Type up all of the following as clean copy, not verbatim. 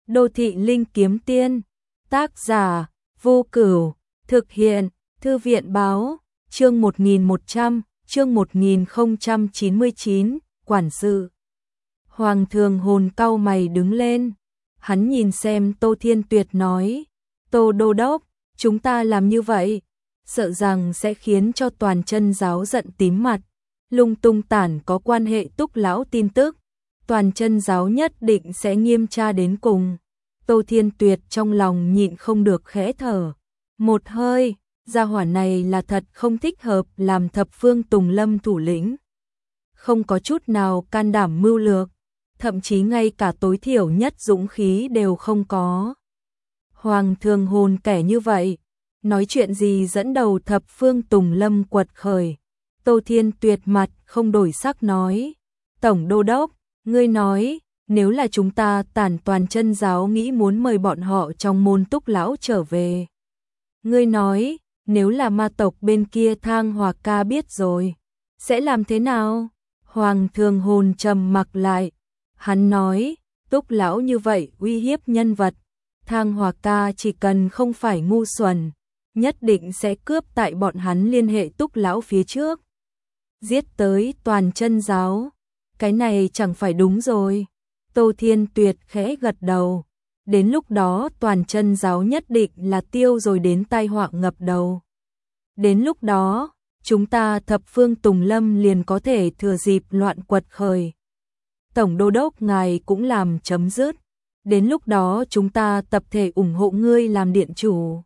Đô thị linh kiếm tiên. Tác giả Vô Cửu. Thực hiện Thư viện báo. Chương 1100, chương 1099, quản sự. Hoàng Thường Hồn cau mày đứng lên. Hắn nhìn xem Tô Thiên Tuyệt nói, Tô Đô Đốc, chúng ta làm như vậy, sợ rằng sẽ khiến cho toàn chân giáo giận tím mặt, lung tung tản có quan hệ Túc lão tin tức, toàn chân giáo nhất định sẽ nghiêm tra đến cùng. Tô Thiên Tuyệt trong lòng nhịn không được khẽ thở một hơi, gia hỏa này là thật không thích hợp làm thập phương Tùng Lâm thủ lĩnh. Không có chút nào can đảm mưu lược, thậm chí ngay cả tối thiểu nhất dũng khí đều không có. Hoàng Thường Hồn kẻ như vậy, nói chuyện gì dẫn đầu thập phương Tùng Lâm quật khởi. Tô Thiên Tuyệt mặt không đổi sắc nói, Tổng Đô Đốc, ngươi nói, nếu là chúng ta tản toàn chân giáo nghĩ muốn mời bọn họ trong môn Túc lão trở về. Ngươi nói, nếu là ma tộc bên kia Thang Hòa Ca biết rồi, sẽ làm thế nào? Hoàng Thường Hồn trầm mặc lại, hắn nói, Túc lão như vậy uy hiếp nhân vật, Thang Hòa Ca chỉ cần không phải ngu xuẩn, nhất định sẽ cướp tại bọn hắn liên hệ Túc lão phía trước. Giết tới toàn chân giáo, cái này chẳng phải đúng rồi. Tô Thiên Tuyệt khẽ gật đầu, đến lúc đó toàn chân giáo nhất định là tiêu rồi đến tai họa ngập đầu. Đến lúc đó, chúng ta thập phương Tùng Lâm liền có thể thừa dịp loạn quật khởi. Tổng Đô Đốc ngài cũng làm chấm dứt, đến lúc đó chúng ta tập thể ủng hộ ngươi làm điện chủ.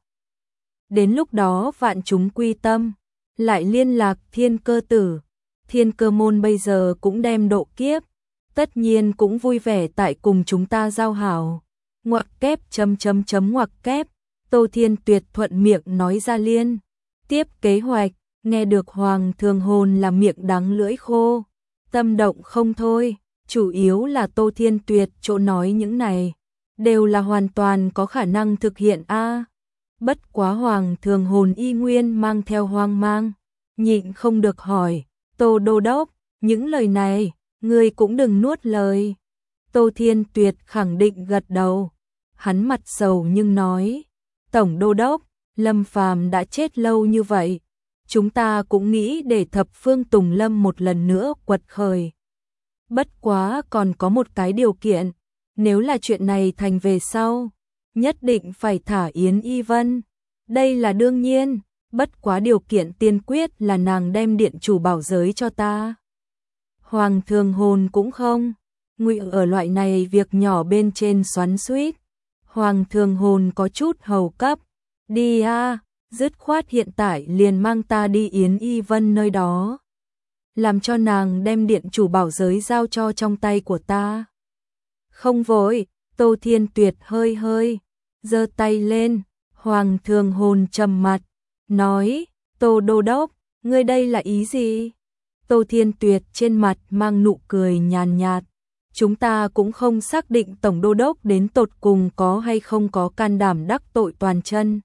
Đến lúc đó vạn chúng quy tâm, lại liên lạc Thiên Cơ Tử, Thiên Cơ môn bây giờ cũng đem độ kiếp, tất nhiên cũng vui vẻ tại cùng chúng ta giao hảo. Ngoặc kép ngoặc kép, Tô Thiên Tuyệt thuận miệng nói ra liên tiếp kế hoạch, nghe được Hoàng Thường Hồn là miệng đắng lưỡi khô, tâm động không thôi, chủ yếu là Tô Thiên Tuyệt chỗ nói những này, đều là hoàn toàn có khả năng thực hiện a. Bất quá Hoàng Thường Hồn y nguyên mang theo hoang mang, nhịn không được hỏi, Tô Đô Đốc, những lời này, ngươi cũng đừng nuốt lời. Tô Thiên Tuyệt khẳng định gật đầu, hắn mặt sầu nhưng nói, Tổng Đô Đốc, Lâm Phàm đã chết lâu như vậy, chúng ta cũng nghĩ để thập phương Tùng Lâm một lần nữa quật khởi. Bất quá còn có một cái điều kiện, nếu là chuyện này thành về sau, nhất định phải thả Yến Y Vân. Đây là đương nhiên, bất quá điều kiện tiên quyết là nàng đem điện chủ bảo giới cho ta. Hoàng Thường Hồn cũng không ngụy ở loại này việc nhỏ bên trên xoắn xuýt. Hoàng Thường Hồn có chút hầu cấp, đi a, dứt khoát hiện tại liền mang ta đi Yến Y Vân nơi đó, làm cho nàng đem điện chủ bảo giới giao cho trong tay của ta. Không vội, Tô Thiên Tuyệt hơi giơ tay lên. Hoàng Thường Hồn trầm mặt, nói, Tô Đô Đốc, ngươi đây là ý gì? Tô Thiên Tuyệt trên mặt mang nụ cười nhàn nhạt, chúng ta cũng không xác định Tổng Đô Đốc đến tột cùng có hay không có can đảm đắc tội toàn chân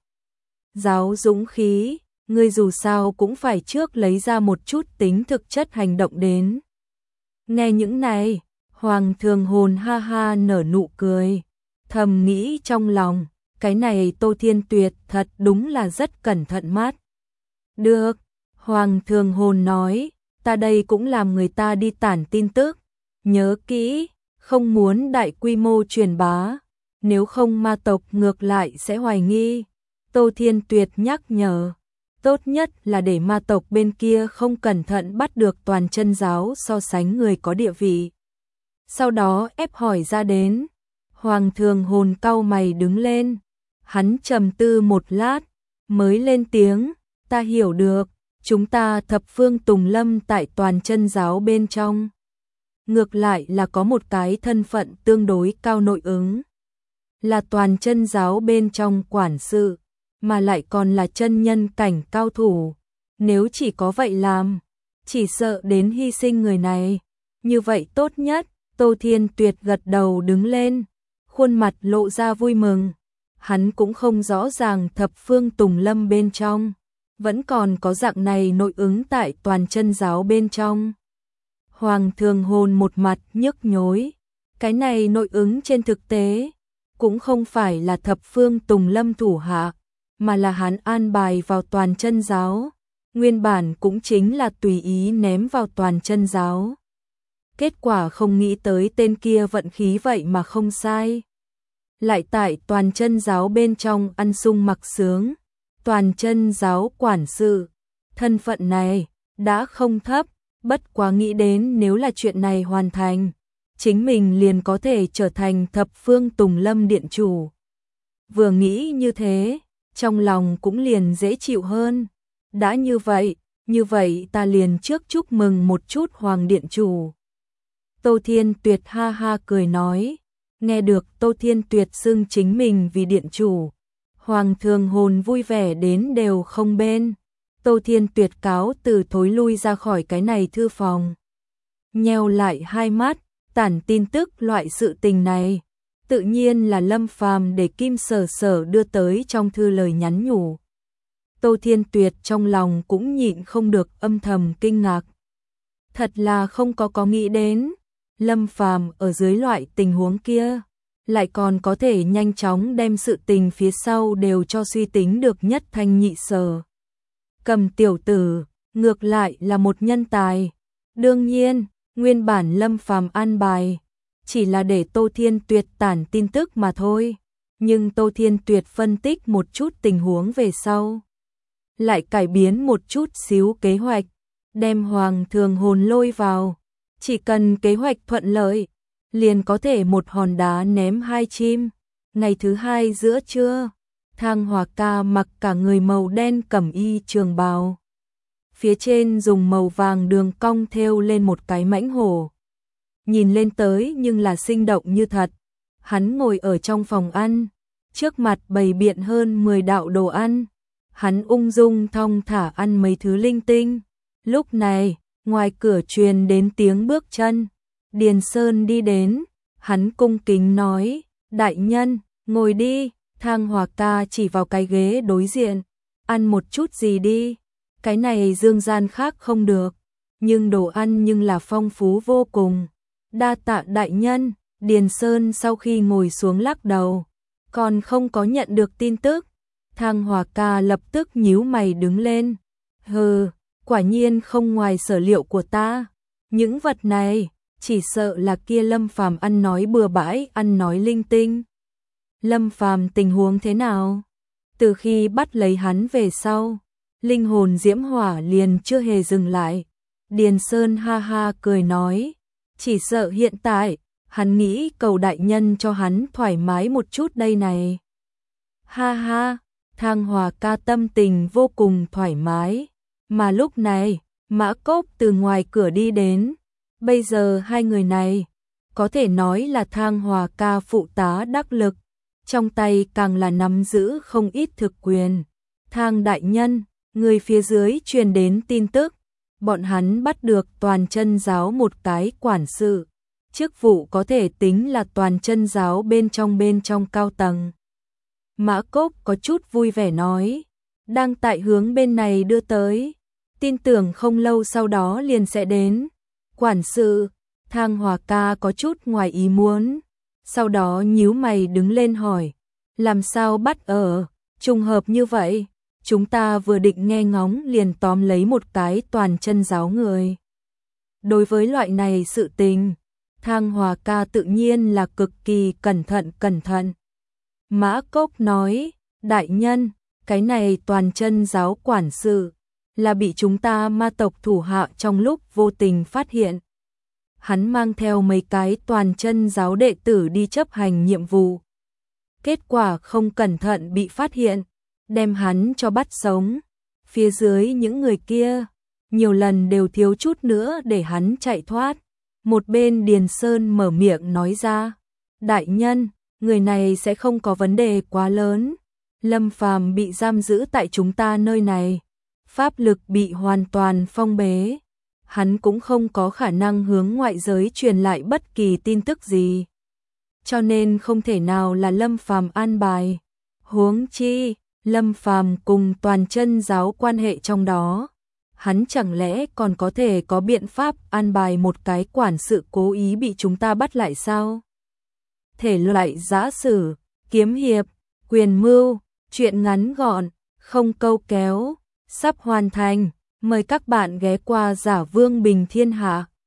giáo dũng khí, ngươi dù sao cũng phải trước lấy ra một chút tính thực chất hành động đến. Nghe những này, Hoàng Thường Hồn ha ha nở nụ cười, thầm nghĩ trong lòng, cái này Tô Thiên Tuyệt thật đúng là rất cẩn thận mắt. Được, Hoàng Thường Hồn nói, ta đây cũng làm người ta đi tản tin tức, nhớ kỹ, không muốn đại quy mô truyền bá, nếu không ma tộc ngược lại sẽ hoài nghi. Tô Thiên Tuyệt nhắc nhở, tốt nhất là để ma tộc bên kia không cẩn thận bắt được toàn chân giáo so sánh người có địa vị. Sau đó ép hỏi ra đến, Hoàng Thường Hồn cau mày đứng lên, hắn trầm tư một lát, mới lên tiếng, ta hiểu được, chúng ta thập phương Tùng Lâm tại toàn chân giáo bên trong. Ngược lại là có một cái thân phận tương đối cao nội ứng, là toàn chân giáo bên trong quản sự, mà lại còn là chân nhân cảnh cao thủ. Nếu chỉ có vậy làm, chỉ sợ đến hy sinh người này. Như vậy tốt nhất, Tô Thiên Tuyệt gật đầu đứng lên, khuôn mặt lộ ra vui mừng. Hắn cũng không rõ ràng thập phương Tùng Lâm bên trong, vẫn còn có dạng này nội ứng tại toàn chân giáo bên trong. Hoàng Thường Hồn một mặt nhức nhối, cái này nội ứng trên thực tế, cũng không phải là thập phương Tùng Lâm thủ hạ, mà là hắn an bài vào Toàn Chân giáo, nguyên bản cũng chính là tùy ý ném vào Toàn Chân giáo. Kết quả không nghĩ tới tên kia vận khí vậy mà không sai. Lại tại Toàn Chân giáo bên trong ăn sung mặc sướng, Toàn Chân giáo quản sự, thân phận này đã không thấp, bất quá nghĩ đến nếu là chuyện này hoàn thành, chính mình liền có thể trở thành thập phương Tùng Lâm điện chủ. Vừa nghĩ như thế, trong lòng cũng liền dễ chịu hơn. Đã như vậy ta liền trước chúc mừng một chút Hoàng điện chủ. Tô Thiên Tuyệt ha ha cười nói, nghe được Tô Thiên Tuyệt xưng chính mình vì điện chủ, Hoàng Thường Hồn vui vẻ đến đều không bên. Tô Thiên Tuyệt cáo từ thối lui ra khỏi cái này thư phòng. Nheo lại hai mắt, tản tin tức loại sự tình này, tự nhiên là Lâm Phàm để Kim Sở Sở đưa tới trong thư lời nhắn nhủ. Tô Thiên Tuyệt trong lòng cũng nhịn không được âm thầm kinh ngạc. Thật là không có nghĩ đến, Lâm Phàm ở dưới loại tình huống kia, lại còn có thể nhanh chóng đem sự tình phía sau đều cho suy tính được nhất thanh nhị sở. Cầm tiểu tử, ngược lại là một nhân tài. Đương nhiên, nguyên bản Lâm Phàm an bài chỉ là để Tô Thiên Tuyệt tản tin tức mà thôi, nhưng Tô Thiên Tuyệt phân tích một chút tình huống về sau, lại cải biến một chút xíu kế hoạch, đem Hoàng Thường Hồn lôi vào, chỉ cần kế hoạch thuận lợi, liền có thể một hòn đá ném hai chim. Ngày thứ hai giữa trưa, Thang Hòa Ca mặc cả người màu đen cẩm y trường bào, phía trên dùng màu vàng đường cong thêu lên một cái mãnh hổ. Nhìn lên tới nhưng là sinh động như thật. Hắn ngồi ở trong phòng ăn, trước mặt bày biện hơn 10 đạo đồ ăn. Hắn ung dung thong thả ăn mấy thứ linh tinh. Lúc này, ngoài cửa truyền đến tiếng bước chân. Điền Sơn đi đến, hắn cung kính nói, đại nhân, ngồi đi. Thang Hòa Ca chỉ vào cái ghế đối diện, ăn một chút gì đi. Cái này dương gian khác không được, nhưng đồ ăn nhưng là phong phú vô cùng. Đa tạ đại nhân. Điền Sơn sau khi ngồi xuống lắc đầu, còn không có nhận được tin tức. Thang Hòa Ca lập tức nhíu mày đứng lên. Hừ, quả nhiên không ngoài sở liệu của ta. Những vật này, chỉ sợ là kia Lâm Phàm ăn nói bừa bãi, ăn nói linh tinh. Lâm Phàm tình huống thế nào? Từ khi bắt lấy hắn về sau, linh hồn diễm hỏa liền chưa hề dừng lại. Điền Sơn ha ha cười nói, chỉ sợ hiện tại, hắn nghĩ cầu đại nhân cho hắn thoải mái một chút đây này. Ha ha, Thang Hòa Ca tâm tình vô cùng thoải mái. Mà lúc này, Mã Cốc từ ngoài cửa đi đến. Bây giờ hai người này, có thể nói là Thang Hòa Ca phụ tá đắc lực, trong tay càng là nắm giữ không ít thực quyền. Thang đại nhân, người phía dưới truyền đến tin tức, bọn hắn bắt được Toàn Chân giáo một cái quản sự, chức vụ có thể tính là Toàn Chân giáo bên trong cao tầng. Mã Cốc có chút vui vẻ nói, đang tại hướng bên này đưa tới, tin tưởng không lâu sau đó liền sẽ đến. Quản sự, Thang Hòa Ca có chút ngoài ý muốn, sau đó nhíu mày đứng lên hỏi, làm sao bắt ở, trùng hợp như vậy, chúng ta vừa định nghe ngóng liền tóm lấy một cái Toàn Chân giáo người. Đối với loại này sự tình, Thang Hòa Ca tự nhiên là cực kỳ cẩn thận. Mã Cốc nói, đại nhân, cái này Toàn Chân giáo quản sự, là bị chúng ta ma tộc thủ hạ trong lúc vô tình phát hiện. Hắn mang theo mấy cái Toàn Chân giáo đệ tử đi chấp hành nhiệm vụ. Kết quả không cẩn thận bị phát hiện, đem hắn cho bắt sống. Phía dưới những người kia, nhiều lần đều thiếu chút nữa để hắn chạy thoát. Một bên Điền Sơn mở miệng nói ra, đại nhân, người này sẽ không có vấn đề quá lớn. Lâm Phàm bị giam giữ tại chúng ta nơi này, pháp lực bị hoàn toàn phong bế. Hắn cũng không có khả năng hướng ngoại giới truyền lại bất kỳ tin tức gì. Cho nên không thể nào là Lâm Phàm an bài. Huống chi, Lâm Phàm cùng Toàn Chân giáo quan hệ trong đó. Hắn chẳng lẽ còn có thể có biện pháp an bài một cái quản sự cố ý bị chúng ta bắt lại sao? Thể loại giã sử, kiếm hiệp, quyền mưu, truyện ngắn gọn, không câu kéo, sắp hoàn thành. Mời các bạn ghé qua Giả Vương Bình Thiên Hạ.